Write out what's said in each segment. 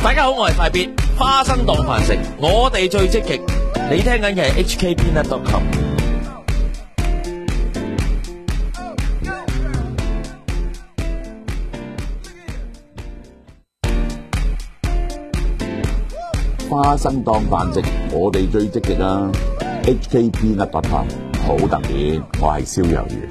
大家好，我係快必花生當飯食，我哋最積極。你聽緊嘅係 HKpeanut.com。 花生當飯食，我哋最積極啦。HKpeanut.com 好特別，我係燒魷魚。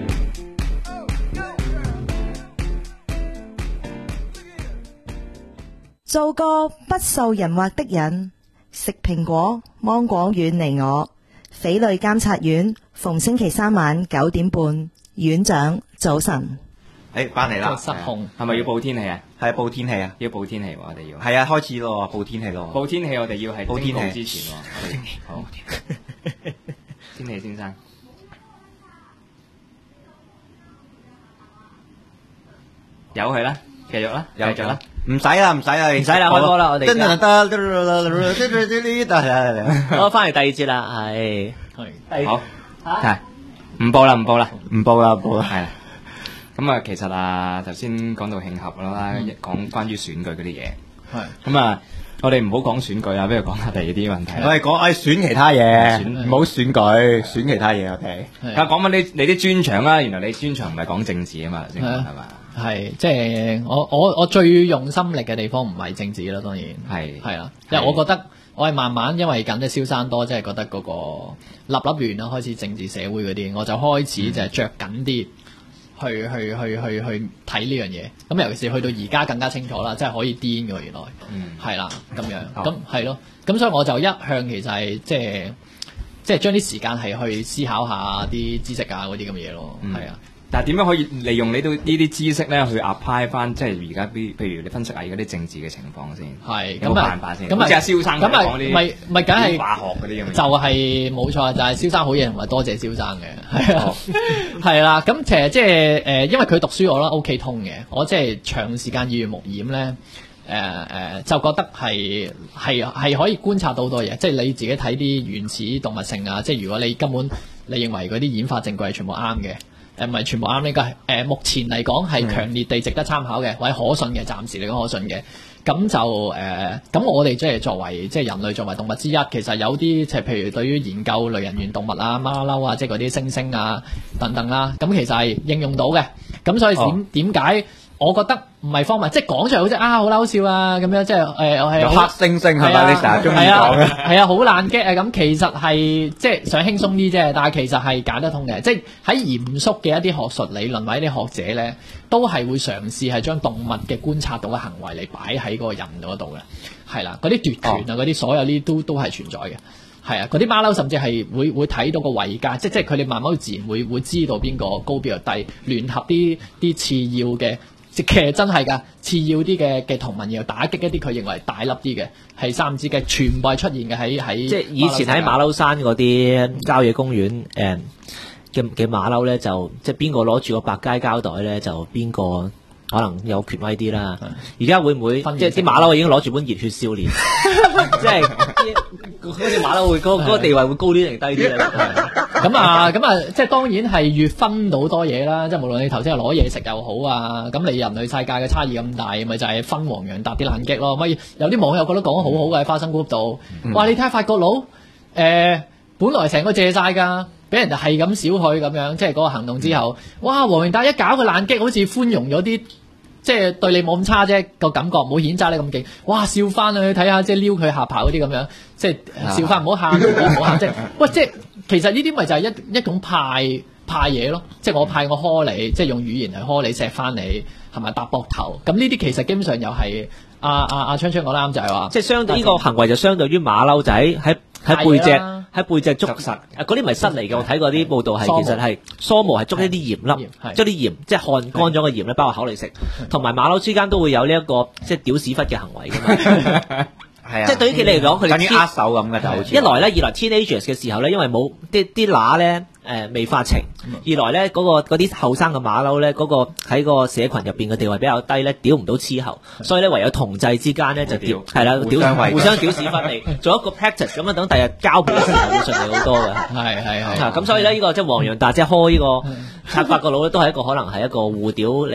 做個不受人惑的人，食蘋果芒果遠離我。匪類監察院逢星期三晚9點半，院長早晨。 翻嚟啦， 失控係咪要報天氣啊？係報天氣啊，要報天氣喎，我哋要。係啊，開始咯，報天氣咯。報天氣我哋要係報天氣之前喎。好，天氣先生，由佢啦，繼續啦，繼續啦。唔使啦，開波啦，我哋。 我翻嚟第二節啦，係好，係唔報啦，係啦。咁啊，其實啊，頭先講到慶合啦，講關於選舉嗰啲嘢。係。咁啊，我哋唔好講選舉啊，不如講下第二啲問題。我哋講選其他嘢，唔好選舉，選其他嘢。OK。講翻你啲專長啦，原來你專長唔係講政治啊嘛，先係嘛？ 係，即係我最用心力嘅地方唔係政治啦，當然係啦，因為我覺得我係慢慢因為緊嘅蕭生多，即係覺得嗰個立亂啦，開始政治社會嗰啲，我就開始就係着緊啲去睇呢樣嘢。咁尤其是去到而家更加清楚啦，即係可以癲嘅原來，係啦咁樣，咁係咯，咁所以我就一向其實係即係將啲時間係去思考下啲知識啊嗰啲咁嘅嘢咯，係啊。 但係點樣可以利用呢啲知識咧去 apply 翻，即係而家譬如你分析下而家啲政治嘅情況先，係有冇辦法先？咁即係蕭生咁講啲，咪梗係化學嗰啲咁，就係冇錯，就係蕭生好嘢，同埋多謝蕭生嘅，係啊，係啦。咁其實即係因為佢讀書我覺得 OK 通嘅，我即係長時間耳濡目染咧，就覺得係可以觀察到好多嘢，即係你自己睇啲原始動物性啊，即係如果你根本你認為嗰啲演化證據係全部啱嘅。唔係全部啱呢個係目前嚟講係強烈地值得參考嘅，或者可信嘅，暫時嚟講可信嘅。咁就咁我哋即係作為即係人類作為動物之一，其實有啲即係譬如對於研究類人猿動物啊、馬騮啊，即係嗰啲猩猩啊等等啦，咁其實係應用到嘅。咁所以點解我覺得唔係荒謬，即係講出嚟好似好嬲笑啊咁樣，即係係黑猩猩係咪？你成日中意講嘅係啊，好爛 gag 啊咁，其實係即係想輕鬆啲啫，但係其實係解得通嘅。即係喺嚴肅嘅一啲學術理論或者啲學者咧，都係會嘗試係將動物嘅觀察到嘅行為嚟擺喺嗰個人嗰度嘅，係啦，嗰啲奪權啊嗰啲所有呢都係存在嘅。係啊，嗰啲馬騮甚至係會睇到個位階，即係佢哋慢慢自然會知道邊個高邊個低，聯合啲次要嘅。其實真係㗎，次要啲嘅同盟，然後打擊一啲佢認為大粒啲嘅係三隻嘅，全部係出現嘅喺即係以前喺馬騮山嗰啲郊野公園嘅馬騮咧，就即係邊個攞住個百佳膠袋咧，就邊個可能有權威啲啦。而家會唔會即係啲馬騮已經攞住本熱血少年，即係嗰隻馬騮會嗰個地位會高啲定低啲咧？ 咁啊，即係當然係越分到多嘢啦。即係無論你頭先係攞嘢食又好啊，咁你人類世界嘅差異咁大，咪就係分黃洋達啲爛擊咯。咪有啲網友覺得講得好好嘅喺花生 group 度，哇！你睇下法國佬，本來成個借晒㗎，俾人哋係咁少佢咁樣，即係嗰個行動之後，哇！黃洋達一搞個爛擊，好似寬容咗啲。即係對你冇咁差啫，個感覺唔好譴責你咁勁，哇！笑翻啊，你睇下即係撩佢下巴嗰啲咁樣，即係笑翻唔好喊，唔好喊，即係喂，即係其實呢啲咪就係一種派嘢咯，即係我派我呵你，即係用語言嚟呵你錫翻你，係咪搭膊頭？咁呢啲其實基本上又係阿昌昌講得啱，就係話， 即係相對呢個行為就相對於馬騮仔喺背脊捉實，嗰啲唔係虱嚟嘅。我睇過啲報道係其實係梳毛係捉一啲鹽粒，捉啲鹽即係汗乾咗嘅鹽咧，包括口嚟食。同埋馬騮之間都會有呢一個即係屌屎忽嘅行為㗎嘛。係啊，即係對於佢哋嚟講，佢哋等於握手咁嘅就好似。一來咧，二來 teenagers 嘅時候咧，因為冇啲乸咧未發情；二來咧嗰啲後生嘅馬騮咧，嗰個喺個社群入邊嘅地位比較低咧，屌唔到黐喉，所以咧唯有同濟之間咧就屌係啦，互相屌屎忽嚟，做一個 practice 咁樣，等第日交配嘅時候會順利好多嘅。係咁所以咧呢個即係黃洋達即係開呢個策發個腦咧，都係一個可能係一個互屌嚟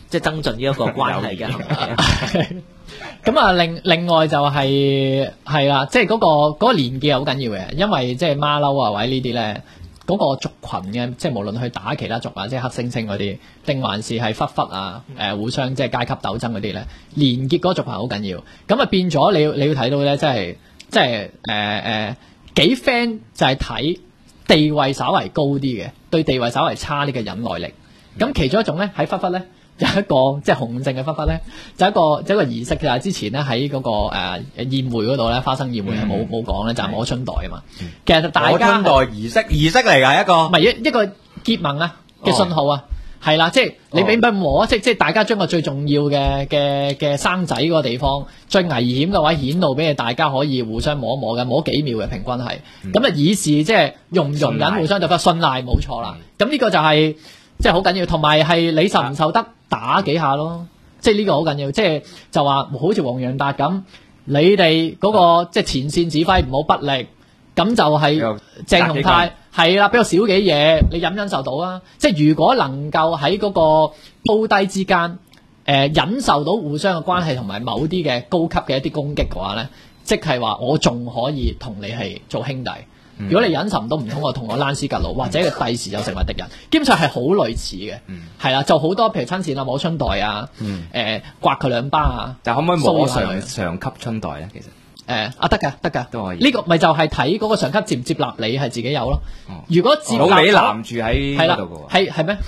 即係增進呢一個關係嘅。 咁啊，另外就係啦，即係嗰個連結好緊要嘅，因為即係馬騮啊或者呢啲咧，嗰個族群嘅，即係無論去打其他族啊，即係黑猩猩嗰啲，定還是係狒狒啊，互相即係階級鬥爭嗰啲咧，連結嗰個族群好緊要。咁啊變咗你要睇到咧，即係幾 friend 就係睇地位稍為高啲嘅，對地位稍為差啲嘅忍耐力。咁其中一種咧喺狒狒咧。有一個即係雄性嘅狒狒咧，就一個儀式，就係之前咧喺嗰個宴會嗰度咧，花生宴會係冇講咧，就係摸春袋啊嘛。其實大家摸春袋儀式嚟㗎一個， 唔係一個結盟啊嘅信號啊，係啦，即係你俾唔俾摸，即係大家將個最重要嘅生仔嗰個地方，最危險嘅位顯露俾大家可以互相摸一摸嘅，摸幾秒嘅平均係，咁啊以示即係容忍互相對方信賴，冇錯啦。咁呢個就係即係好緊要，同埋係你受唔受得打幾下咯，即係呢個好緊要，即係就話好似黃洋達咁，你哋嗰個即係前線指揮唔好不力，咁就係鄭松泰係啦，比較少幾嘢，你忍受到啊？即係如果能夠喺嗰個高低之間，忍受到互相嘅關係同埋某啲嘅高級嘅一啲攻擊嘅話咧，即係話我仲可以同你係做兄弟。如果你忍受唔到，唔通我同我躝屍趌路，或者佢第時就成為敵人，基本上係好類似嘅，係啦，就好多譬如親善啊、摸春袋啊，刮佢兩巴啊， 就可唔可以摸上級春袋咧？其實得㗎， 都可以。 呢個咪就係睇嗰個上級接唔接納你係自己有咯。如果接納老美男住喺嗰度嘅喎， 係咩？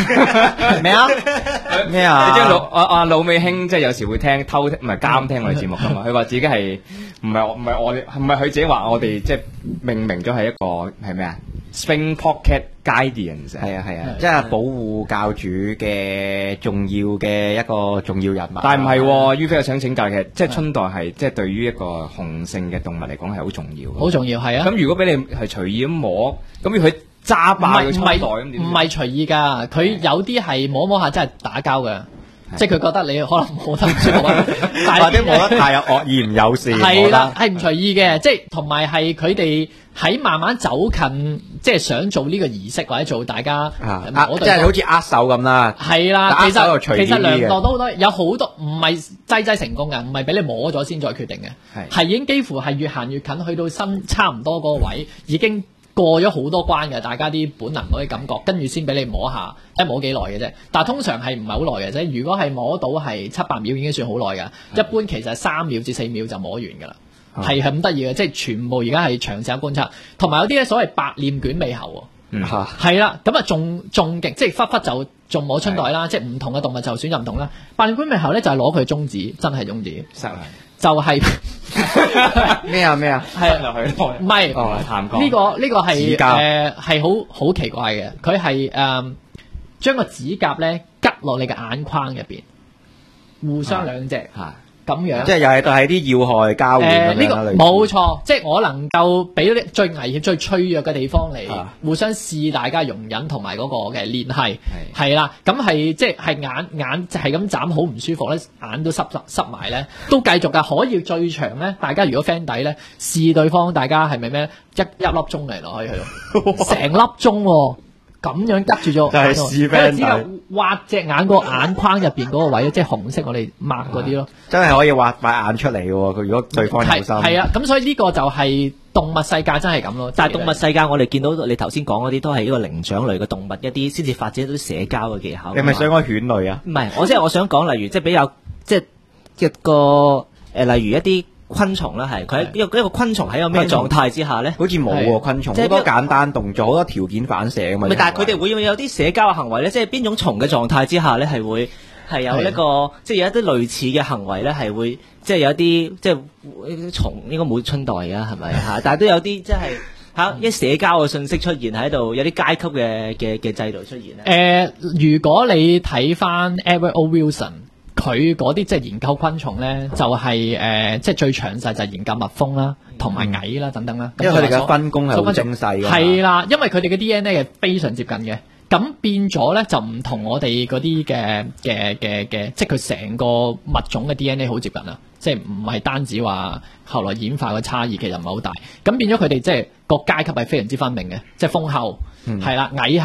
咩啊？你知老美兄即係有時會偷聽唔係監聽我哋節目㗎嘛？佢話自己係唔係我哋，唔係佢自己話我哋即係命名咗係一個係咩啊 ？Spring Pocket Guardians 係啊，即係保護教主嘅重要嘅一個重要人物。但係唔係，於飛又想請教，其實即係春袋係即係對於一個雄性嘅動物嚟講係好重要。 好重要係啊！ 咁如果俾你係隨意咁摸，咁佢揸爆個春袋咁點？ 唔係隨意㗎，佢有啲係摸下真係打交㗎。即係佢覺得你可能摸得唔舒服， 或者摸得太有惡意唔友善， 係啦，係唔隨意嘅，即係同埋係佢哋喺慢慢走近，即係想做呢個儀式或者做大家即係好似握手咁啦。 係啦，其實量度都好多，有好多唔係劑成功嘅，唔係俾你摸咗先再決定嘅，係已經幾乎係越行越近，去到身差唔多嗰個位已經。過咗好多關嘅，大家啲本能嗰啲感覺，跟住先俾你摸下，摸幾耐嘅啫。但係通常係唔係好耐嘅啫。如果係摸到係7-8秒已經算好耐㗎。一般其實3秒至4秒就摸完㗎啦，係咁得意嘅，即係全部而家係長時間觀察，同埋有啲咧所謂白臉捲尾猴喎，係啦，咁啊仲勁，即係狒狒就仲摸春袋啦，即係唔同嘅動物就選擇唔同啦。白臉捲尾猴咧就係攞佢中指，真係中指，就係咩啊？ 係落去，唔係呢個係係好奇怪嘅，佢係將個指甲咧拮落你嘅眼眶入邊，互相兩隻咁樣， 即係又係喺啲要害交換呢個冇錯，即係我能夠俾到啲最危險、最脆弱嘅地方嚟，互相試大家容忍同埋嗰個嘅聯繫，係啦，咁係即係眼就係咁斬好唔舒服咧，眼都濕埋咧，都繼續㗎，可以最長咧，大家如果 friend 底咧試對方，大家係咪咩一粒鐘嚟咯，可以去到成粒鐘喎。咁樣拮住咗，就係試 friend 底，挖隻眼個眼眶入邊嗰個位，即係紅色我哋抹嗰啲咯， 真係可以挖埋眼出嚟嘅喎。佢如果對方有心， 係啊，咁所以呢個就係動物世界真係咁咯。 但係動物世界我哋見到你頭先講嗰啲都係一個靈長類嘅動物，一啲先至發展到社交嘅技巧。 你係咪想講犬類啊？ 唔係，我想講例如即係比較即係一個例如一啲。昆蟲啦，係佢一個昆蟲喺個咩狀態之下咧？ 好似冇喎，昆蟲好多簡單動作，好多條件反射咁嘛。 但係佢哋會有啲社交嘅行為咧，即係邊種蟲嘅狀態之下咧，係會係有一個即係有一啲類似嘅行為咧，係會即係有一啲即係蟲應該冇春袋㗎，係咪嚇？但係都有啲即係一社交嘅信息出現喺度，有啲階級嘅制度出現咧。 如果你睇翻 Edward O. Wilson。佢嗰啲即係研究昆蟲咧，就係即係最詳細就係研究蜜蜂啦，同埋蟻啦等等啦。 因為佢哋嘅分工係好精細嘅。 係啦，因為佢哋嘅 DNA 係非常接近嘅，咁變咗咧就唔同我哋嗰啲嘅，即係佢成個物種嘅 DNA 好接近啦，即係唔係單止話後來演化嘅差異其實唔係好大，咁變咗佢哋即係個階級係非常之分明嘅，即係蜂后係啦，蟻后。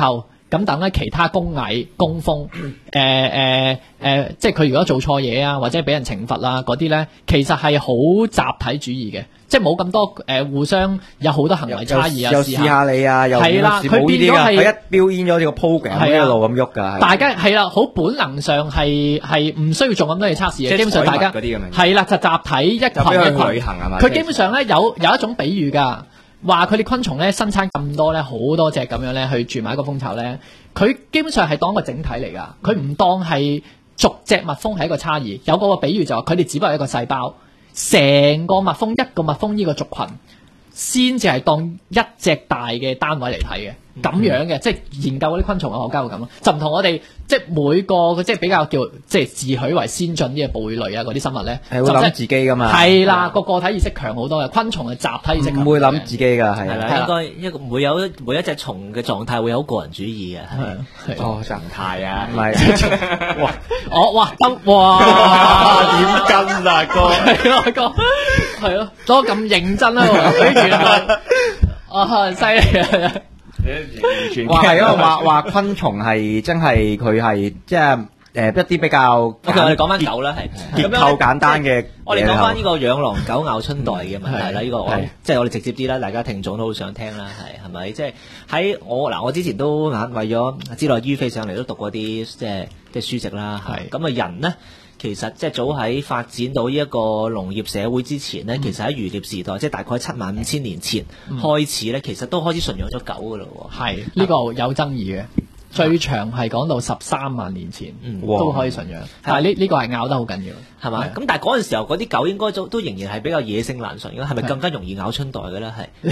咁等咧其他工蟻、工蜂，即係佢如果做錯嘢啊，或者俾人懲罰啦嗰啲咧，其實係好集體主義嘅，即係冇咁多互相有好多行為差異啊， 又試下你啊，又係啦，佢變咗係佢一標煙咗呢個 program 一路咁喐㗎， 大家係啦，好本能上係唔需要做咁多嘢測試嘅，基本上大家係啦，就集體一群一群旅行係嘛， 佢基本上咧有一種比喻㗎。話佢哋昆蟲咧生產咁多咧，好多隻咁樣咧去住埋一個蜂巢咧，佢基本上係當個整體嚟㗎，佢唔當係逐隻蜜蜂係一個差異。有個比喻就話佢哋只不過係一個細胞，成個蜜蜂一個蜜蜂呢個族群先至係當一隻大嘅單位嚟睇嘅。咁樣嘅，即係研究嗰啲昆蟲嘅學家會咁咯，就唔同我哋即係每個即係比較叫即係自詡為先進啲嘅哺乳類啊嗰啲生物咧， 係會諗自己噶嘛， 係啦，個體意識強好多嘅，昆蟲係集體意識強， 唔會諗自己㗎，係啦，應該每一隻蟲嘅狀態會有個人主義嘅，係哦狀態啊，唔係哇得哇點跟啊哥， 係咯哥，係咯，都咁認真啦，原來啊犀利啊！ 哇，係啊！話昆蟲係真係佢係即係一啲比較我哋講翻狗啦，係結構簡單嘅。 我哋講翻呢個養狼狗咬春袋嘅問題啦，呢個即係我哋直接啲啦，大家聽眾都好想聽啦，係咪？即係喺我之前都為咗知道於飛上嚟都讀過啲即係書籍啦，係咁啊人呢。其實即係早喺發展到呢一個農業社會之前呢，其實喺漁獵時代，即係大概75000年前開始呢，其實都開始馴養咗狗噶咯喎。 係呢個有爭議嘅，最長係講到13萬年前都可以馴養，但係呢個係拗得好緊要， 係嘛？咁但係嗰陣時候嗰啲狗應該都仍然係比較野性難馴嘅，係咪更加容易咬春袋嘅咧？係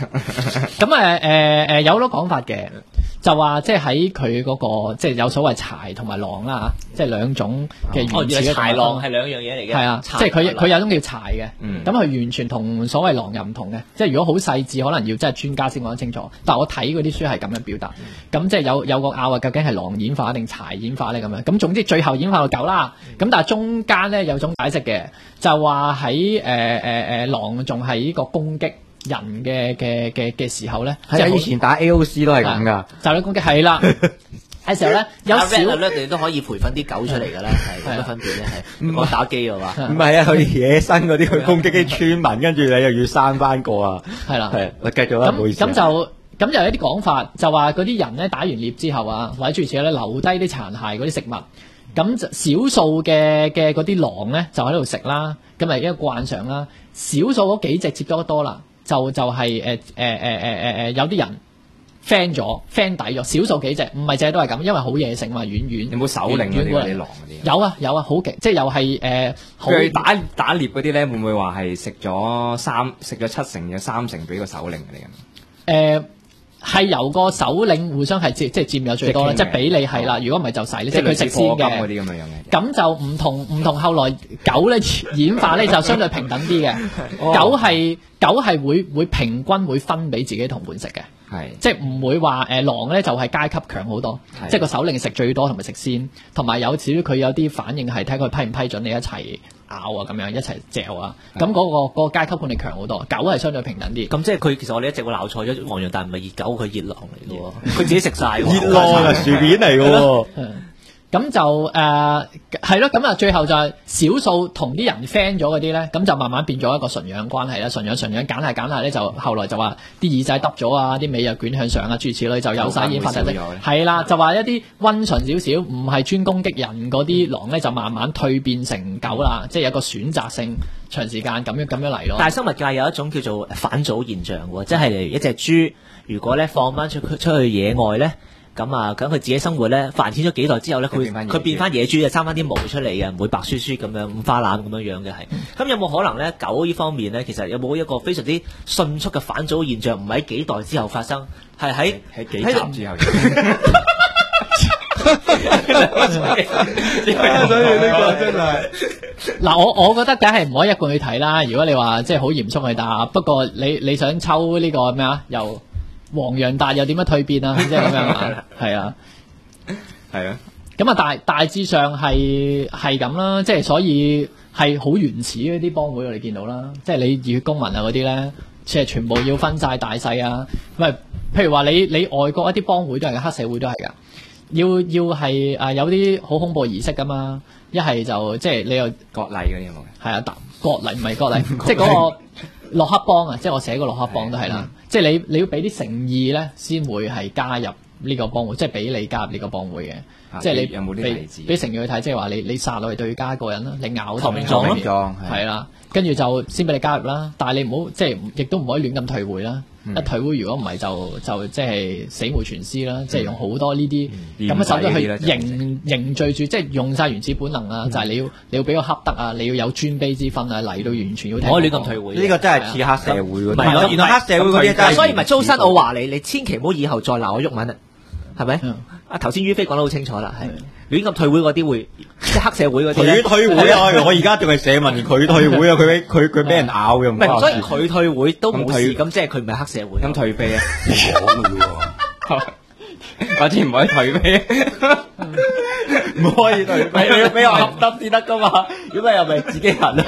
咁有好多講法嘅。就話即係喺佢嗰個即係有所謂豺同埋狼啦嚇，即係兩種嘅原始嘅豺狼係兩樣嘢嚟嘅。 係啊，即係佢有種叫豺嘅，咁佢完全同所謂狼又唔同嘅。即係如果好細緻，可能要真係專家先講得清楚。但係我睇嗰啲書係咁樣表達，咁即係有個拗啊，究竟係狼演化定豺演化咧咁樣。咁總之最後演化到狗啦。咁但係中間咧有種解釋嘅，就話喺狼仲係呢個攻擊人嘅時候咧， 即係以前打 AOC 都係咁噶， 就你攻擊係啦。嘅時候咧，有少你都可係培訓啲狗出嚟㗎啦，係有乜分別咧？係我打機嘅話， 唔係啊，佢野生嗰啲去攻擊啲村民，跟住你又要生翻個啊， 係啦， 係，繼續啦，唔好意思。 咁就有一啲講法，就話嗰啲人咧打完獵之後啊，或者諸如此類咧，留低啲殘骸嗰啲食物，咁少數嘅嗰啲狼咧就喺度食啦，咁係一個慣常啦。少數嗰幾隻接觸得多啦，就係有啲人 friend 底咗，少數幾隻，唔係淨係都係咁，因為好野性嘛，遠有冇首領嗰啲狼嗰啲？ 有啊，好勁，即係又係佢打獵嗰啲咧，會唔會話係食咗7成，有3成俾個首領嚟咁？ 係由個首領互相係即係佔有最多啦，即係俾你係啦。如果唔係就洗，即係佢食先嘅。嗰啲咁樣嘅。咁就唔同後來狗咧演化咧就相對平等啲嘅。狗係會平均會分俾自己同伴食嘅。係。即係唔會話狼咧就係階級強好多，即係個首領食最多同埋食先，同埋有少佢有啲反應係睇佢批唔批准你一齊咬啊咁樣一齊嚼啊，咁嗰個階級管理強好多，狗係相對平等啲。 咁即係佢其實我哋一直會鬧錯咗黃羊，但係唔係熱狗，佢熱狼嚟嘅喎，佢自己食晒熱狼啊，薯片嚟嘅喎。 咁就係咯，咁啊最後就係少數同啲人 friend 咗嗰啲咧，咁就慢慢變咗一個馴養關係啦。馴養揀下咧，就後來就話啲耳仔耷咗啊，啲尾又捲向上啊，諸如此類就有晒演化特徵。係啦，就話一啲溫順少少，唔係專攻擊人嗰啲狼咧，就慢慢蛻變成狗啦，即係有個選擇性長時間咁樣嚟咯。 但係生物界有一種叫做返祖現象喎，即係例如一隻豬，如果咧放翻出去野外咧。咁佢自己生活咧，繁衍咗幾代之後咧，佢變翻野豬就生翻啲毛出嚟嘅，唔會白雪雪咁樣五花腩咁樣嘅係。咁有冇可能咧？狗呢方面咧，其實有冇一個非常之迅速嘅返祖現象，唔喺幾代之後發生，係喺幾集之後。 所以呢個真係嗱，我覺得梗係唔可以一貫去睇啦。如果你話即係好嚴肅去答，不過你想抽呢個咩啊？又黃羊達又點樣蛻變啊？即係咁樣係啊，係啊。咁啊，大致上係咁啦。即係所以係好原始嗰啲幫會，我哋見到啦。即係你熱血公民啊嗰啲咧，即係全部要分晒大細啊。唔係譬如話你外國一啲幫會都係嘅，黑社會都係㗎。要係有啲好恐怖儀式㗎嘛，一係就即係你又割禮嗰啲有冇？ 係啊，割禮唔係割禮，即係嗰個洛克幫啊，即係我寫個洛克幫都係啦。即係你要俾啲誠意咧，先會係加入呢個幫會，即係俾你加入呢個幫會嘅。即係你有冇啲例子？ 俾誠意去睇，即係話你殺落去對家一個人啦，你咬頭名狀係啦，跟住就先俾你加入啦。但係你唔好即係亦都唔可以亂咁退會啦。一退會如果唔係就即係死無全屍啦，即係用好多呢啲咁嘅手段去凝聚住，即係用晒原始本能啊！就係你要俾個恰得啊，你要有尊卑之分啊，嚟到完全要聽。 唔可以亂咁退會。 呢個真係似黑社會嗰啲。 唔係咯， 原來黑社會嗰啲真係。 所以唔係周身我話你千祈唔好以後再鬧我鬱文啊，係咪？啊頭先於飛講得好清楚啦，係亂咁退會嗰啲會即係黑社會嗰啲。 佢退會啊！我而家仲係社民，佢退會啊！佢俾人咬嘅。 唔係，所以佢退會都冇事，咁即係佢唔係黑社會。 咁退飛啊？ 講嘅喎。 或者唔可以退飛？ 唔可以退飛， 你要俾我合得先得噶嘛？如果唔係又咪自己人咯？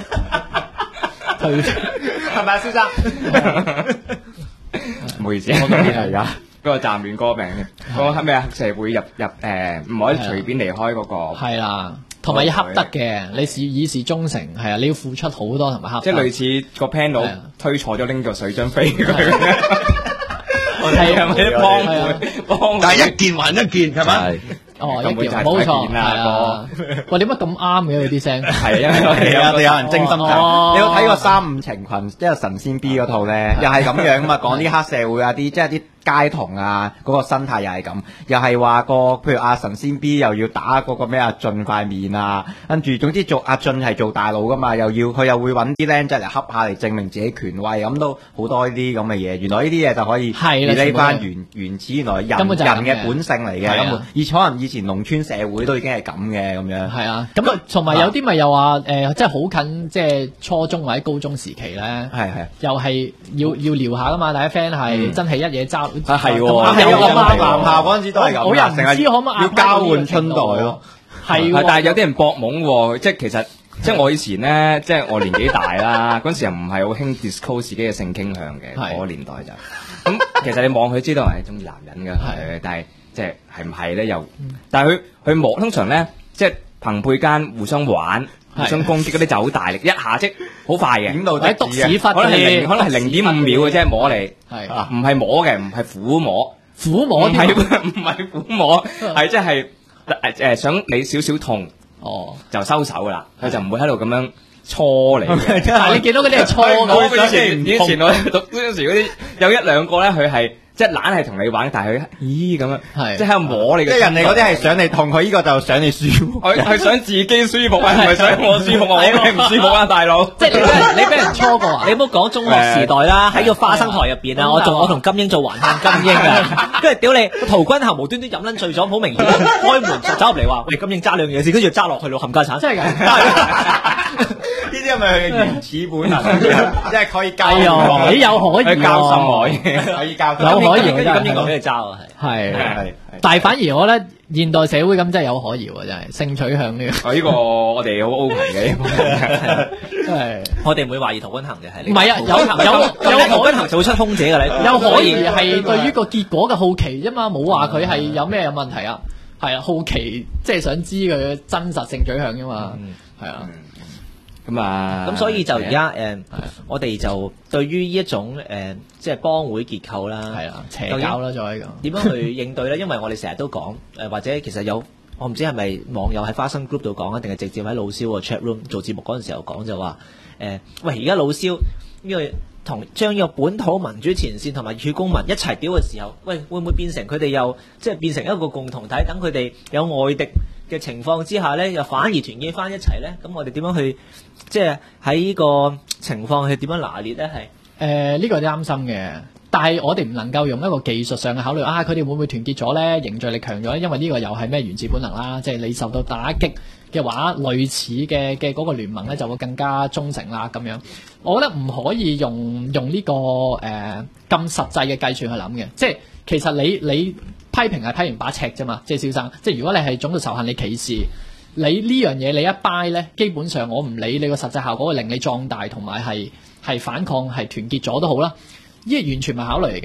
退係咪啊，蕭生？ 唔好意思，我講邊而家？嗰個暫亂歌名嘅，嗰個咩啊？黑社會入唔可以隨便離開嗰個。 係啦，同埋要恰得嘅，你以示忠誠，係啊，你要付出好多同埋恰得。 即係類似個 panel 推錯咗拎個水樽飛佢。 係啊， 幫， 但係一件還一件係咪？ 哦，一件冇錯，係啊。喂，點解咁啱嘅佢啲聲？ 係啊， 我哋有人精心睇。你有睇過《三五情群》即係神仙 B 嗰套咧？又係咁樣啊嘛，講啲黑社會啊，啲即係啲街童啊，嗰個生態又係咁，又係話譬如阿神仙 B 又要打嗰個咩阿俊塊面啊，跟住總之做阿俊係做大佬噶嘛，佢又會揾啲僆仔嚟恰下嚟證明自己權威，咁都好多呢啲咁嘅嘢。原來呢啲嘢就可以理翻原始原來人嘅本性嚟嘅。咁以前農村社會都已經係咁嘅咁樣。 係啊，咁啊，同埋有啲咪又話即係好近，即係初中或者高中時期咧，又係要撩下噶嘛，大家 friend 係真係一嘢揸。 係喎，有個男校嗰陣時都係咁， 我又唔知可唔可要交換春袋咯。 係， 但係有啲人搏懵喎，即係其實即係我以前咧，即係我年紀大啦，嗰陣時又唔係好興 disclose 自己嘅性傾向嘅，嗰個年代就咁。其實你望佢知道係中意男人㗎，但係即係係唔係咧又？但係佢摸通常咧，即係朋輩間互相玩。互相攻擊嗰啲就好大力，一下即好快嘅， 點到即篤屎忽， 可能係0.5秒嘅啫，摸你，唔係摸嘅，唔係撫摸， 撫摸唔係撫摸，係即係想你少少痛，就收手噶啦，佢就唔會喺度咁樣搓你。 但係你見到嗰啲係搓嘅， 以前我讀嗰陣時嗰啲有一兩個咧，佢係。即係懶係同你玩，但係佢咦咁樣，即係喺度摸你嘅。 即係人哋嗰啲係想你痛，佢呢個就想你舒服。 佢係想自己舒服啊，唔係想我舒服啊，我係唔舒服啊，大佬。 即係你俾人搓過啊？ 你唔好講中學時代啦，喺個花生台入邊啊，我同金英做還看金英啊，跟住屌你陶君行無端端飲撚醉咗，好明顯開門就走入嚟話：喂，金英揸兩樣嘢先，跟住揸落去咯，冚家鏟。 真係㗎？ 呢啲係咪佢嘅原始本能？即係可以教， 幾有可以教心可以教。 有可疑， 跟住金英講俾你揸啊， 係。但係反而我覺得現代社會咁真係有可疑喎，真係性取向呢個。 呢個我哋好 open 嘅， 真係。 我哋唔會懷疑陶君行嘅係。 唔係啊，有陶君行做出空姐嘅你。 有可疑係對於個結果嘅好奇啫嘛，冇話佢係有咩問題啊。係啊，好奇即係想知佢真實性取向啫嘛。係啊。 咁所以就而家我哋就對於呢一種即係幫會結構啦， 係啦，邪教啦，再一個點樣去應對咧？因為我哋成日都講或者其實有我唔知係咪網友喺花生 group 度講啊，定係直接喺老蕭個 chat room 做節目嗰陣時候講就話喂，而家老蕭呢個同將呢個本土民主前線同埋熱血公民一齊屌嘅時候，喂，會唔會變成佢哋又即係變成一個共同體？等佢哋有外敵嘅情況之下咧，又反而團結翻一齊咧？咁我哋點樣去即係喺呢個情況去點樣拿捏咧？係呢個啱心嘅，但係我哋唔能夠用一個技術上嘅考慮啊！佢哋會唔會團結咗咧？凝聚力強咗咧？因為呢個又係咩原始本能啦，即係你受到打擊嘅話，類似嘅嗰個聯盟咧就會更加忠誠啦咁樣。我覺得唔可以用呢個咁實際嘅計算去諗嘅，即係其實你批評係批評把尺啫嘛，即係蕭生，即係如果你係種族仇恨，你歧視你呢樣嘢，你一掰咧，基本上我唔理你個實際效果會令你壯大同埋係反抗係團結咗都好啦，呢個完全唔係考慮嚟嘅。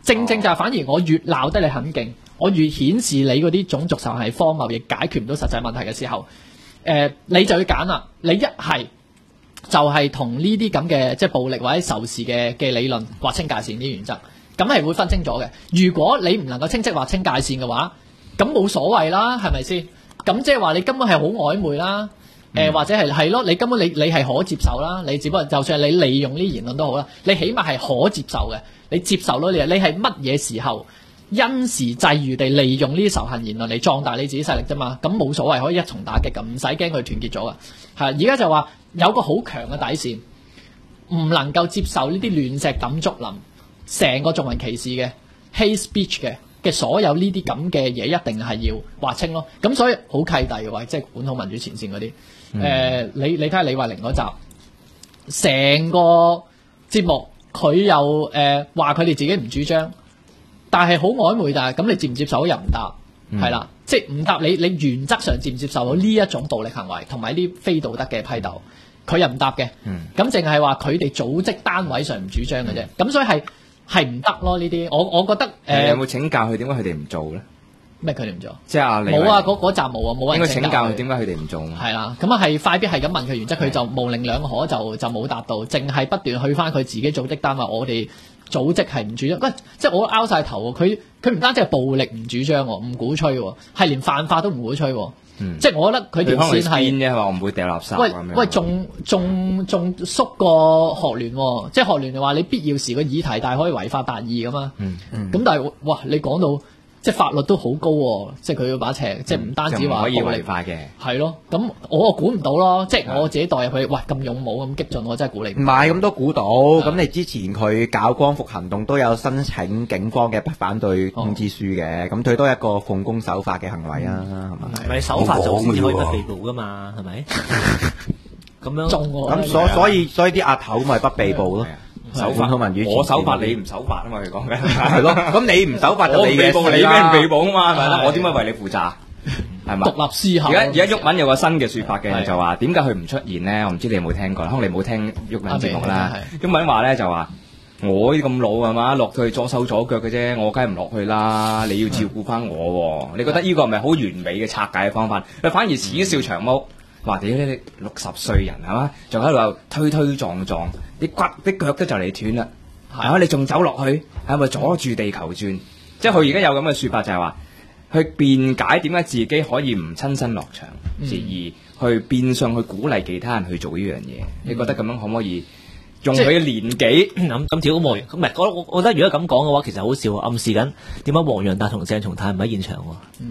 正就係反而我越鬧得你很勁，我越顯示你嗰啲種族仇恨係荒謬，亦解決唔到實際問題嘅時候，你就要揀啦。你一係就係同呢啲咁嘅即係暴力或者仇視嘅理論劃清界線啲原則，咁係會分清楚嘅。如果你唔能夠清晰劃清界線嘅話，咁冇所謂啦，係咪先？咁即係話你根本係好曖昧啦。或者係咯，你根本你係可接受啦，你只不過就算係你利用呢啲言論都好啦，你起碼係可接受嘅，你接受到你係乜嘢時候因時制宜地利用呢啲仇恨言論嚟壯大你自己勢力啫嘛，咁冇所謂，可以一重打擊咁，唔使驚佢團結咗噶。係而家就話有個好強嘅底線，唔能夠接受呢啲亂石抌竹林，成個族群歧視嘅 hate speech 嘅所有呢啲咁嘅嘢，一定係要劃清咯。咁所以好契弟嘅話，即係本土民主前線嗰啲。你睇下李慧玲嗰集，成個節目佢又話佢哋自己唔主張，但係好曖昧，但係咁你接唔接受又唔答，係啦，即係唔答你原則上接唔接受到呢一種暴力行為同埋啲非道德嘅批鬥，佢又唔答嘅，咁淨係話佢哋組織單位上唔主張嘅啫，咁所以係唔得咯呢啲，我覺得有冇請教佢點解佢哋唔做咧？ 咩佢哋唔做？ 即係冇啊！嗰集冇啊，冇人請教佢點解佢哋唔做。 係啦，咁啊係快必係咁問佢原則，佢就模棱兩可就冇答到，淨係不斷去翻佢自己組織單位，我哋組織係唔主張。即係我拗晒頭喎，佢唔單止係暴力唔主張喎，唔鼓吹喎，係連犯法都唔鼓吹喎。即係我覺得佢條線係邊啫？話我唔會掉垃圾。喂，仲縮過學聯喎，即係學聯就話你必要時個議題，但係可以違法達義噶嘛。咁但係哇，你講到即係法律都好高喎，即係佢嗰把尺，即係唔單止話可以違法嘅。係咯，咁我估唔到咯，即係我自己代入去，喂咁勇武咁激進，我真係估你唔係咁都估到。咁你之前佢搞光復行動都有申請警方嘅不反對通知書嘅，咁佢都係一個奉公守法嘅行為啊，係咪？ 你守法就先至可以不被捕噶嘛，係咪？咁樣咁所以啲阿頭咪不被捕咯。守法我守法你唔守法啊嘛，佢講嘅係咯。咁你唔守法就你嘅事啦。 你俾人被捕啊嘛，係咪啦？我點解為你負責？係嘛？ 獨立思考。 而家毓民有個新嘅説法嘅，就話點解佢唔出現咧？我唔知你有冇聽過，可能你冇聽毓民節目啦。毓民話咧就話我咁老係嘛，落去左手左腳嘅啫，我梗係唔落去啦。你要照顧翻我，你覺得呢個係咪好完美嘅拆解嘅方法？佢反而恥笑長毛。話屌你60歲人係嘛，仲喺度推推撞撞，啲骨啲腳都就嚟斷啦，係嘛？你仲走落去，係咪阻住地球轉？即係佢而家有咁嘅説法，就係話去辯解點解自己可以唔親身落場，而去變相去鼓勵其他人去做呢樣嘢。你覺得咁樣可唔可以用佢嘅年紀咁挑毛？咁唔係，我覺得如果咁講嘅話，其實好笑，暗示緊點解黃洋達同鄭松泰唔喺現場喎？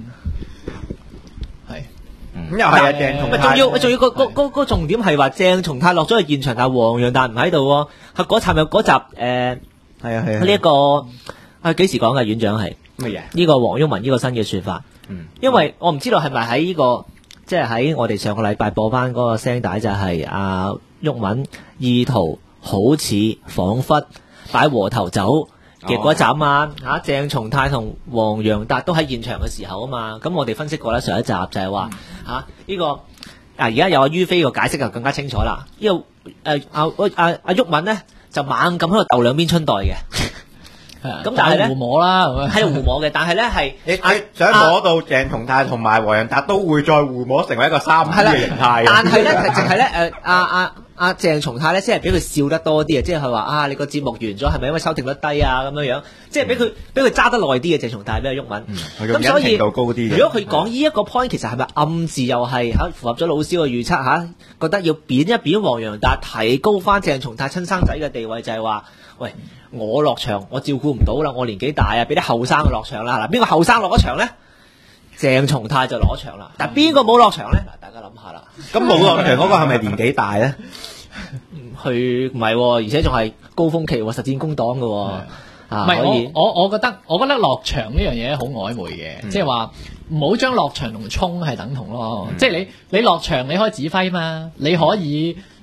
咁又係啊，鄭松泰仲要個重點係話鄭松泰落咗去現場，但係黃洋達唔喺度喎。係嗰集係啊呢一個係幾時講嘅？院長係乜嘢？ 呢個黃毓民呢個新嘅説法。因為我唔知道係咪喺呢個即係喺我哋上個禮拜播翻嗰個聲帶，就係阿毓民意圖好似彷彿擺和頭走嘅嗰一集啊，鄭松泰同黃洋達都喺現場嘅時候啊嘛，咁我哋分析過啦，上一集就係話呢個而家有阿於飛個解釋就更加清楚啦。呢個阿毓民咧就猛咁喺度鬥兩邊春袋嘅，咁但係咧互摸啦， 喺度互摸嘅，但係咧係你想摸到鄭松泰同埋黃洋達都會再互摸成為一個3嘅形態。 但係咧淨係咧阿鄭松泰咧先係俾佢笑得多啲啊，即係佢話你個節目完咗係咪因為收聽率低啊咁樣樣，即係俾佢揸得耐啲嘅鄭松泰俾阿毓民。咁所以如果佢講呢一個 point，其實係咪暗示又係符合咗老師嘅預測覺得要貶一貶黃洋達，提高翻鄭松泰親生仔嘅地位，就係話喂，我落場我照顧唔到啦，我年紀大啊，俾啲後生落場啦。嗱，邊個後生落咗場咧？鄭松泰就攞場啦。但係邊個冇落場咧？嗱，大家諗下啦。 咁冇落場嗰個係咪年紀大咧？ 佢唔係，而且仲係高峰期實戰工黨嘅。 唔係我覺得落場呢樣嘢好曖昧嘅，即係話唔好將落場同衝係等同咯。即係你落場你可以指揮嘛，你可以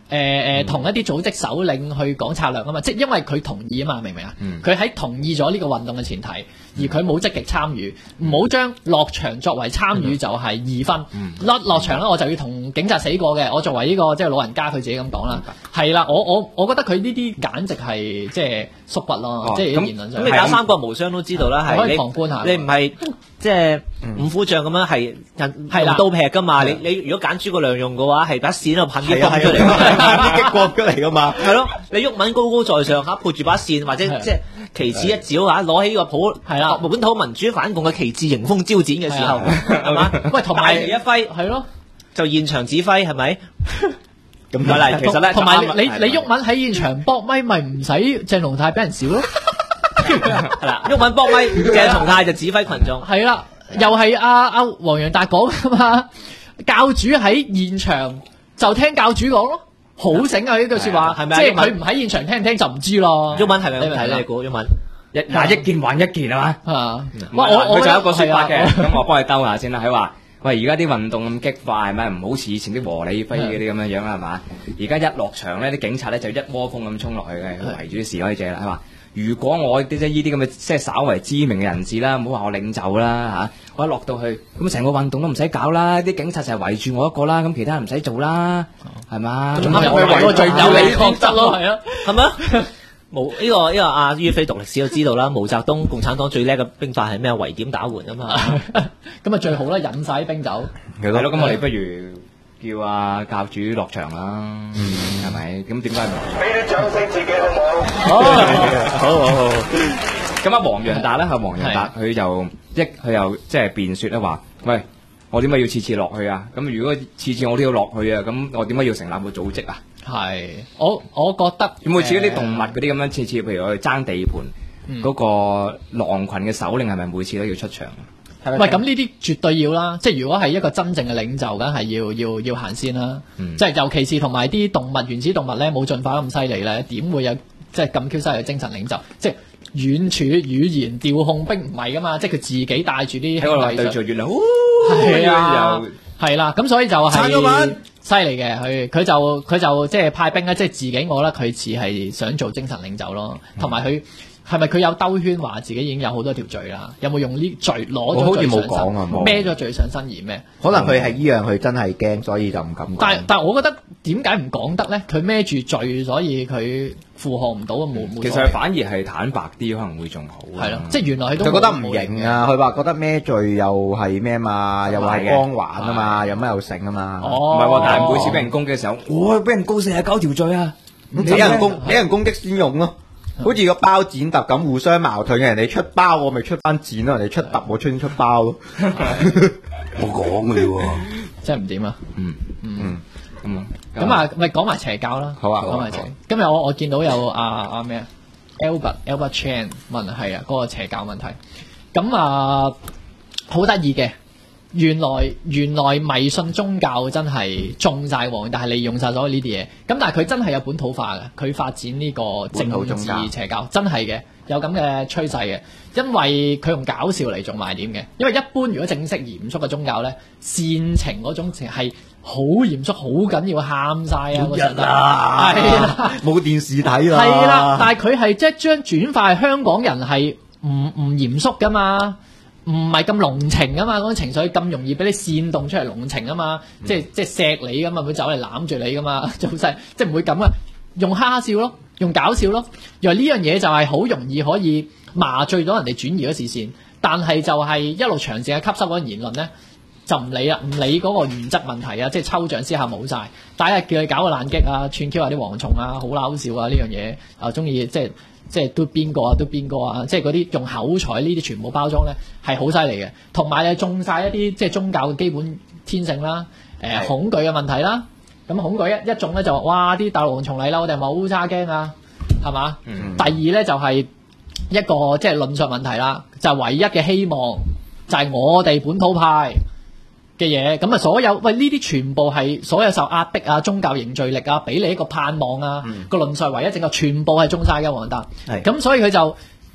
同一啲組織首領去講策略啊嘛，即係因為佢同意啊嘛，明唔明啊？佢喺同意咗呢個運動嘅前提，而佢冇積極參與，唔好將落場作為參與就係2分。落場咧，我就要同警察死過嘅。我作為呢個即係老人家，佢自己咁講啦。係啦，我覺得佢呢啲簡直係即係縮骨咯，即係言論上。 咁你打三國無雙都知道啦，係可以旁觀下。 你唔係即係五虎將咁樣係用刀劈噶嘛？你如果揀諸葛亮用嘅話，係把扇喺度噴啲光出嚟， 啲激光出嚟噶嘛？ 係咯，你毓民高高在上嚇，配住把扇或者即係旗幟一照嚇，攞起個本土民主反共嘅旗幟迎風招展嘅時候，係嘛？喂，同埋一揮係咯，就現場指揮係咪？咁其實咧， 同埋你毓民喺現場搏咪唔使鄭松泰俾人笑咯。 係啦，毓民搏咪，鄭松泰就指揮群眾。 係啦，又係阿黃洋達講㗎嘛，教主喺現場就聽教主講咯，好醒啊！呢句説話係咪？即係佢唔喺現場聽唔聽就唔知咯。 毓民係咪咁睇咧？你估毓民？ 一件還一件係嘛？ 我仲有一個説法嘅，咁我幫你兜下先啦。佢話：喂，而家啲運動咁激化係咪？唔好似以前啲和理非嗰啲咁樣樣啦，係嘛？而家一落場咧，啲警察咧就一窩蜂咁衝落去嘅，圍住啲示威者啦，係嘛？如果我啲呢啲咁嘅即係稍為知名嘅人士啦，唔好話我領袖啦嚇，我一落到去咁成個運動都唔使搞啦，啲警察就係圍住我一個啦，咁其他人唔使做啦，係嘛？ 咁有圍最有理確質咯，係啊， 係咪？呢個阿於飛讀歷史都知道啦，毛澤東共產黨最叻嘅兵法係咩？圍點打援啊嘛， 咁啊最好啦，引晒啲兵走。 係咯，咁我哋不如叫阿教主落場啦，係咪？咁點解唔俾啲掌聲自己好冇？好。咁阿黃洋達咧，黃洋達佢又即係辯説咧話，喂，我點解要次次落去啊？咁如果次次我都要落去啊，咁我點解要成立個組織啊？ 係，我覺得每次嗰啲動物嗰啲咁樣，次譬如我哋爭地盤嗰個狼群嘅首領係咪每次都要出場？ 唔係咁呢啲絕對要啦，即係如果係一個真正嘅領袖，梗係要行先啦。即係尤其是同埋啲動物原始動物咧冇進化咁犀利咧，點會有即係咁 Q 犀利嘅精神領袖？即係遠處語言調控兵唔係噶嘛，即係佢自己帶住啲喺個對住月亮， 係啊，係啦，咁所以就係犀利嘅，佢就即係派兵咧，即係自己我覺得佢似係想做精神領袖咯，同埋佢。係咪佢有兜圈話自己已經有好多條罪啦？有冇用呢罪攞咗罪上身？孭咗罪上身而咩？ 可能佢係依樣，佢真係驚，所以就唔敢講。 但係我覺得點解唔講得咧？佢孭住罪，所以佢負荷唔到啊！冇。 其實反而係坦白啲，可能會仲好。 係咯，即係原來佢都佢覺得唔型啊！佢話覺得孭罪又係咩嘛？又話係光環啊嘛？有咩又成啊嘛？ 唔係喎，但係每次俾人攻擊嘅時候，我俾人告49條罪啊！ 俾人攻擊先用咯。好似個包剪揼咁互相矛盾嘅，人哋出包我咪出翻剪咯，人哋出揼我出包咯。 我講嘅喎， 真係唔掂啊！咁啊，咪講埋邪教啦。 好啊， 講埋邪。今日我見到有阿咩啊 Albert Chan 問係啊嗰個邪教問題。咁啊好得意嘅。原來迷信宗教真係中晒黃，但係利用晒所有呢啲嘢。咁但係佢真係有本土化嘅，佢發展呢個政治邪教真係嘅，有咁嘅趨勢嘅。因為佢用搞笑嚟做賣點嘅。因為一般如果正式嚴肅嘅宗教咧，煽情嗰種係好嚴肅，好緊要，喊晒啊！嗰陣係啦， 冇電視睇啦。 係啦，但係佢係即係將轉化係香港人係唔嚴肅噶嘛。唔係咁濃情啊嘛，嗰種情緒咁容易俾你煽動出嚟濃情啊嘛，即係錫你噶嘛，會走嚟攬住你噶嘛，做晒即係唔會咁啊，用哈哈笑咯，用搞笑咯，原來呢樣嘢就係好容易可以麻醉到人哋轉移咗視線，但係就係一路長時間吸收嗰個言論咧，就唔理啦，唔理嗰個原則問題啊，即係抽象思考冇晒，第一日叫佢搞個爛激啊，串 Q 下啲蝗蟲啊，好撈笑啊呢樣嘢啊，中意即係都邊個啊，即係嗰啲用口才呢啲全部包裝咧係好犀利嘅，同埋你中晒一啲即係宗教嘅基本天性啦，恐懼嘅問題啦，咁恐懼一中咧就話哇啲大陸蝗蟲嚟啦，我哋係咪好差驚啊，係嘛？第二咧就係一個即係論述問題啦，就係唯一嘅希望就係我哋本土派嘅嘢，咁啊所有呢啲全部係所有受壓迫啊、宗教凝聚力啊、俾你一個盼望啊個論述唯一整個全部係中晒嘅黃達，咁所以佢就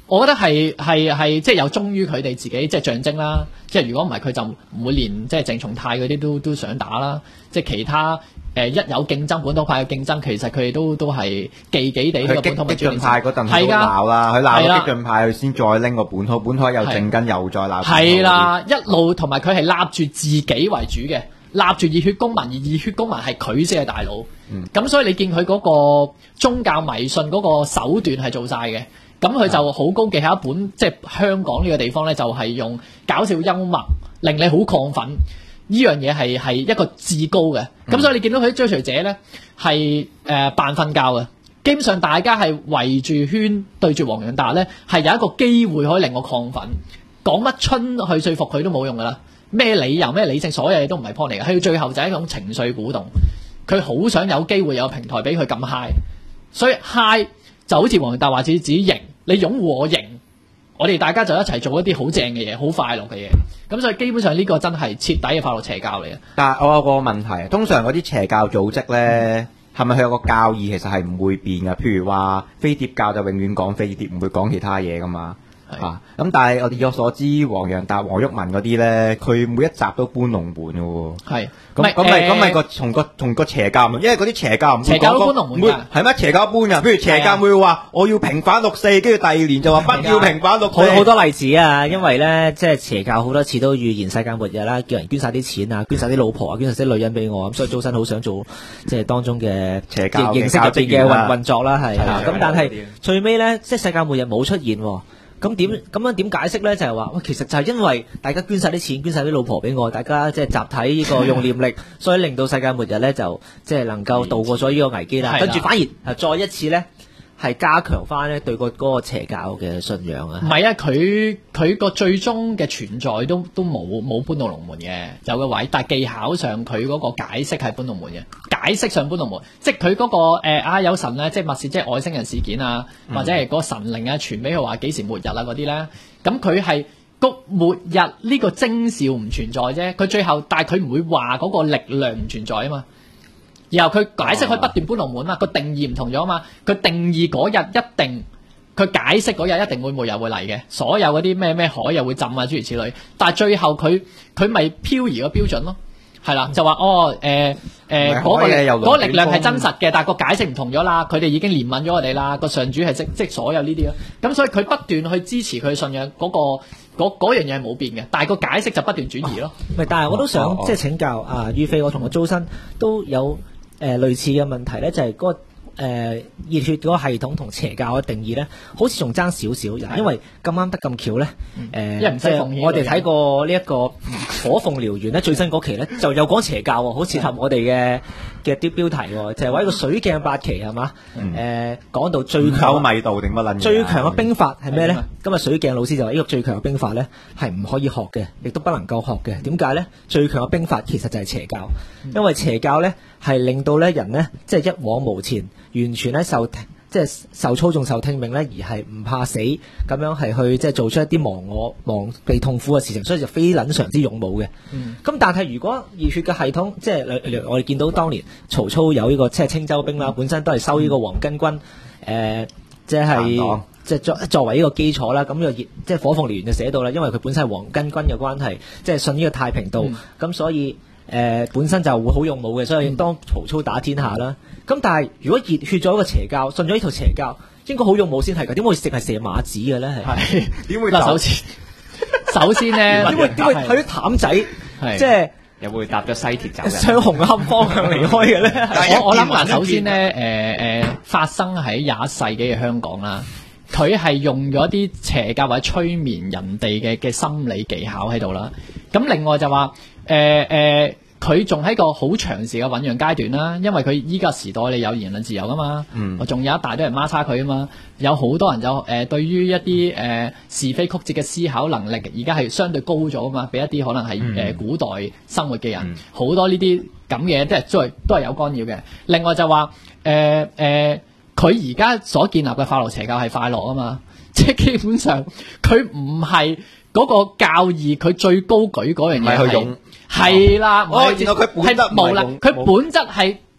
我覺得係即係有忠於佢哋自己即係象徵啦。即係如果唔係佢就唔會連即係鄭松泰嗰啲都想打啦。即係其他一有競爭本土派嘅競爭，其實佢哋都係忌忌地呢個本土派。 激進派嗰陣佢都鬧啦，佢鬧激進派，佢先再拎個本土又正根又再鬧。 係啦，一路同埋佢係立住自己為主嘅，立住熱血公民，而熱血公民係佢先係大佬。咁所以你見佢嗰個宗教迷信嗰個手段係做晒嘅。咁佢就好高技巧一本，即係香港呢個地方咧，就係用搞笑幽默令你好亢奮，呢樣嘢係一個至高嘅。咁所以你見到佢啲追隨者咧係扮瞓覺嘅，基本上大家係圍住圈對住黃洋達咧，係有一個機會可以令我亢奮，講乜春去說服佢都冇用噶啦，咩理由咩理性，所有嘢都唔係 point 嚟嘅，去到最後就係一種情緒鼓動，佢好想有機會有平台俾佢咁 high， 所以 high 就好似黃洋達話自己型。你擁護我型，我哋大家就一齊做一啲好正嘅嘢，好快樂嘅嘢。咁所以基本上呢個真係徹底嘅法律邪教嚟嘅。 但係我有個問題，通常嗰啲邪教組織咧，係咪佢有個教義其實係唔會變嘅？譬如話飛碟教就永遠講飛碟，唔會講其他嘢噶嘛。咁但係我哋有所知，黃洋達、黃毓民嗰啲咧，佢每一集都搬龍門嘅喎。係。咁咪同個邪教，因為嗰啲邪教唔會講搬龍門㗎。 係咩？邪教搬㗎？譬如邪教會話我要平反六四，跟住第二年就話不要平反六四。 好多例子啊！因為咧，即係邪教好多次都預言世界末日啦，叫人捐晒啲錢啊，捐晒啲老婆啊，捐晒啲女人俾我，咁所以周身好想做即係當中嘅邪教形式入邊嘅運作啦，係。咁但係最尾咧，即係世界末日冇出現喎。咁樣點解釋咧？就係話，喂，其實就係因為大家捐晒啲錢，捐晒啲老婆俾我，大家即係集體呢個用念力，所以令到世界末日咧就即係能夠度過咗呢個危機啦。跟住反而再一次咧係加強翻咧對嗰個邪教嘅信仰啊。唔係啊，佢個最終嘅存在都冇搬到龍門嘅，有個位，但係技巧上佢嗰個解釋係搬龍門嘅，解釋上搬龍門，即係佢嗰個有神咧，即係密事，即係外星人事件啊，或者係嗰個神靈啊傳俾佢話幾時末日啊嗰啲咧，咁佢係個末日呢個徵兆唔存在啫，佢最後但係佢唔會話嗰個力量唔存在啊嘛。然後佢解釋可以不斷搬龍門嘛，個定義唔同咗啊嘛，佢定義嗰日一定，佢解釋嗰日一定會末日會嚟嘅，所有嗰啲咩海又會浸啊諸如此類，但係最後佢咪漂移個標準咯，係啦，就話嗰個力量係真實嘅，但係個解釋唔同咗啦，佢哋已經憐憫咗我哋啦，個上主係即所有呢啲咯，咁所以佢不斷去支持佢信仰嗰樣嘢係冇變嘅，但係個解釋就不斷轉移咯。 但係我都想即係請教啊，于飛，我同個周生都有類似嘅問題咧，就係嗰個熱血嗰個系統同邪教嘅定義咧，好似仲爭少少，因為咁啱得咁巧咧，即係我哋睇過呢一個火鳳燎原咧，最新嗰期咧就又講邪教喎，好切合我哋嘅啲標題喎，就係話一個水鏡八奇係嘛？講到最強米道定乜撚嘢？ 最強嘅兵法係咩咧？今日水鏡老師就話呢個最強嘅兵法咧係唔可以學嘅，亦都不能夠學嘅。點解咧？最強嘅兵法其實就係邪教，因為邪教咧係令到咧人咧即係一往無前，完全咧受操縱、受聽命咧，而係唔怕死咁樣係去即係做出一啲忘被痛苦嘅事情，所以就非撚常之勇武嘅。咁但係如果熱血嘅系統，即係我哋見到當年曹操有呢個即係青州兵啦，本身都係收呢個黃巾軍，即係作為呢個基礎啦。咁即係火鳳燎原就寫到啦，因為佢本身係黃巾軍嘅關係，即係信呢個太平道，咁所以本身就會好勇武嘅，所以當曹操打天下啦。咁但係如果熱血咗一個邪教，信咗呢套邪教，應該好勇武先係㗎。點會淨係射馬子嘅咧？係點會？首先咧，點會睇啲譚仔，即係又會搭咗西鐵走嘅向紅磡方向離開嘅咧？ 我諗嗱，首先咧，發生喺21世紀嘅香港啦，佢係用咗啲邪教或者催眠人哋嘅心理技巧喺度啦。咁另外就話佢仲喺個好長時嘅醖釀階段啦，因為佢依家時代你有言論自由噶嘛，我仲有一大堆人孖叉佢啊嘛，有好多人就對於一啲是非曲折嘅思考能力，而家係相對高咗啊嘛，比一啲可能係古代生活嘅人，好多呢啲咁嘅即係都係有干擾嘅。另外就話佢而家所建立嘅法樂邪教係快樂啊嘛，即係基本上佢唔係嗰個教義，佢最高舉嗰樣嘢係。係啦， 然後佢本質冇啦，佢本質係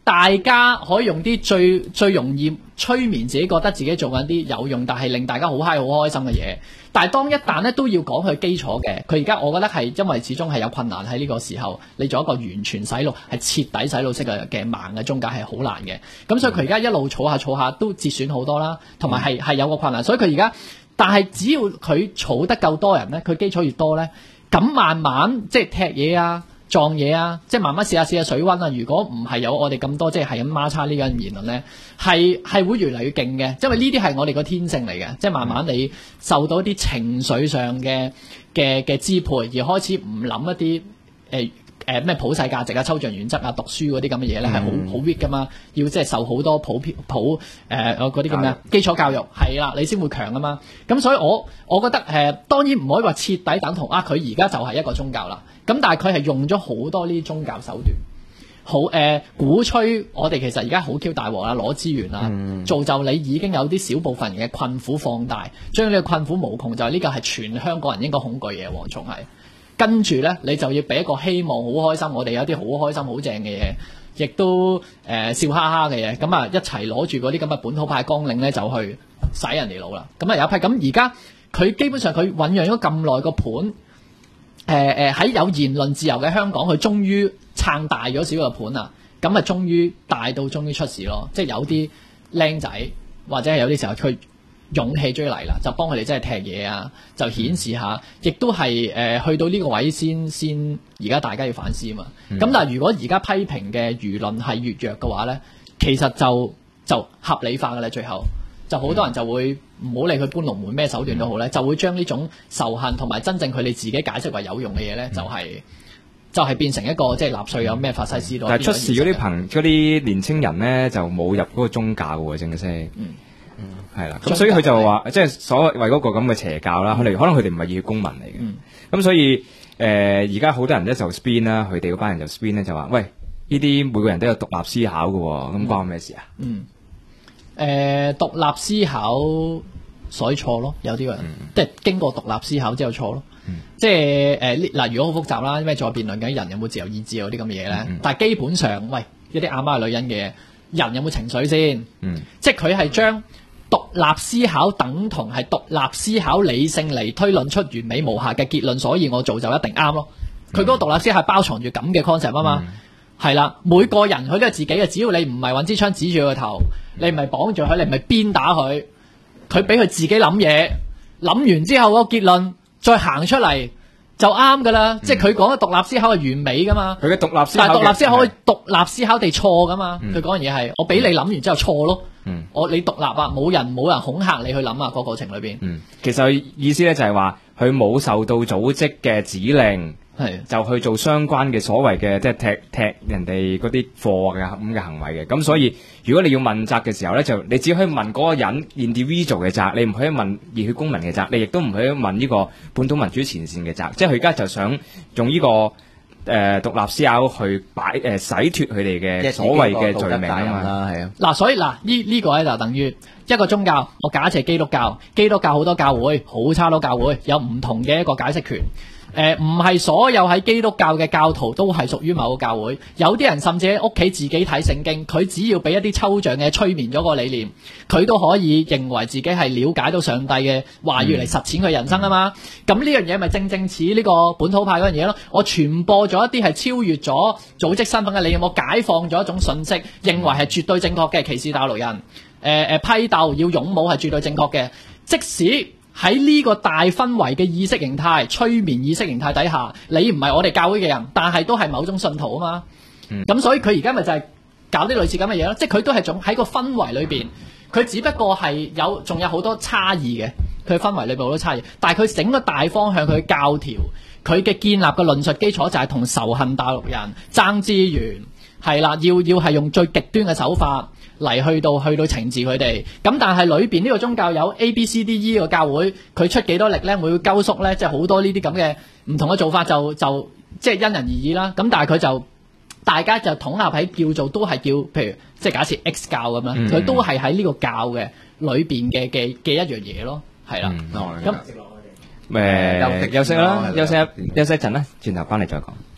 大家可以用啲最容易催眠自己覺得自己做緊啲有用但係令大家好嗨好開心嘅嘢，但係當一旦咧都要講佢基礎嘅，佢而家我覺得係因為始終係有困難喺呢個時候，你做一個完全洗腦係徹底洗腦式嘅盲嘅宗教係好難嘅，咁所以佢而家一路儲下都節選好多啦，同埋係有個困難，所以佢而家但係只要佢儲得夠多人咧，佢基礎越多咧，咁慢慢即係踢嘢啊撞嘢啊，即係慢慢試下水溫啊。如果唔係有我哋咁多即係咁孖叉呢個言論咧，係會越嚟越勁嘅，因為呢啲係我哋個天性嚟嘅，即係慢慢你受到一啲情緒上嘅支配，而開始唔諗一啲咩普世價值啊、抽象原則啊、讀書嗰啲咁嘅嘢咧，係好 weak 噶嘛，要即係受好多普嗰啲叫咩啊基礎教育係啦，你先會強噶嘛。咁所以我覺得當然唔可以話徹底等同佢而家就係一個宗教啦。咁但係佢係用咗好多呢啲宗教手段，好鼓吹我哋其實而家好 Q 大鑊啦，攞資源啦，造就你已經有啲小部分人嘅困苦放大，將呢個困苦無窮，就係呢個係全香港人應該恐懼嘅蝗蟲係。跟住咧，你就要俾一個希望，好開心，我哋有啲好開心、好正嘅嘢，亦都笑哈哈嘅嘢，咁啊一齊攞住嗰啲咁嘅本土派綱領咧，就去洗人哋腦啦。咁啊有一批咁而家佢基本上佢醖釀咗咁耐個盤，喺有言論自由嘅香港，佢終於撐大咗少個盤啊！咁啊，終於出事咯，即係有啲僆仔或者係有啲時候佢勇氣追嚟啦，就幫佢哋真係踢嘢啊，就顯示下，亦都係去到呢個位先而家大家要反思啊嘛。咁但係如果而家批評嘅輿論係越弱嘅話咧，其實就合理化嘅啦，最後就好多人就會唔好理佢搬龍門咩手段都好咧，就會將呢種仇恨同埋真正佢哋自己解釋為有用嘅嘢咧，就係變成一個即係納粹有咩法西斯咯。 但係出事嗰啲年青人咧就冇入嗰個宗教嘅喎，正式。係啦，咁所以佢就話，即係所謂嗰個咁嘅邪教啦，可能佢哋唔係熱血公民嚟嘅，咁所以而家好多人咧就 spin 啦，佢哋嗰班人就 spin 咧就話，喂，呢啲每個人都有獨立思考嘅，咁關我咩事啊？ 獨立思考所以錯咯，有啲人即係經過獨立思考之後錯咯，即係嗱，如果好複雜啦，咩再辯論緊人有冇自由意志嗰啲咁嘅嘢咧，但係基本上，喂，一啲阿媽女人嘅人有冇情緒先？即係佢係將獨立思考等同係獨立思考理性嚟推論出完美無瑕嘅結論，所以我做就一定啱咯。佢嗰個獨立思考係包藏住咁嘅 concept 啊嘛，係啦，每個人佢都係自己嘅，只要你唔係揾支槍指住佢個頭，你唔係綁住佢，你唔係鞭打佢，佢俾佢自己諗嘢，諗完之後個結論再行出嚟就啱噶啦。即係佢講嘅獨立思考係完美噶嘛，佢嘅獨立思考，但係獨立思考可以獨立思考地錯噶嘛。佢講嘅嘢係我俾你諗完之後錯咯。你獨立啊，冇人恐嚇你去諗啊，個過程裏邊。 其實意思咧就係話佢冇受到組織嘅指令，就去做相關嘅所謂嘅即係踢人哋嗰啲貨嘅咁嘅行為嘅。咁所以如果你要問責嘅時候咧，就你只可以問嗰個人 individual 嘅責，你唔可以問熱血公民嘅責，你亦都唔可以問呢個本土民主前線嘅責。即係佢而家就想用呢個獨立思考去洗脫佢哋嘅所謂嘅罪名啊嘛，係啊。嗱，所以呢個咧就等於一個宗教，我假設係基督教，基督教好多教會，好差多教會有唔同嘅一個解釋權。唔係所有喺基督教嘅教徒都係屬於某個教會，有啲人甚至喺屋企自己睇聖經，佢只要俾一啲抽象嘅催眠咗個理念，佢都可以認為自己係了解到上帝嘅話語嚟實踐佢人生啊嘛。咁呢樣嘢咪正似呢個本土派嗰樣嘢咯。我傳播咗一啲係超越咗組織身份嘅理念，我解放咗一種信息，認為係絕對正確嘅，歧視大陸人，批鬥要勇武係絕對正確嘅，即使喺呢個大氛圍嘅意識形態、催眠意識形態底下，你唔係我哋教會嘅人，但係都係某種信徒啊嘛。咁所以佢而家咪就係搞啲類似咁嘅嘢咯，即係佢都係仲喺個氛圍裏邊，佢只不過係仲有好多差異嘅，佢氛圍裏邊好多差異，但係佢整個大方向佢教條，佢嘅建立嘅論述基礎就係同仇恨大陸人爭資源，係啦，要係用最極端嘅手法嚟去到懲治佢哋。咁但係裏邊呢個宗教有 A、B、C、D、E 個教會，佢出幾多力咧，會鳩縮咧，即係好多呢啲咁嘅唔同嘅做法就即係因人而異啦。咁但係佢大家就統合喺叫做都係叫，譬如即係假設 X 教咁樣，佢都係喺呢個教嘅裏邊嘅一樣嘢咯，係啦。咁休息啦，休息一陣啦，轉頭翻嚟再講。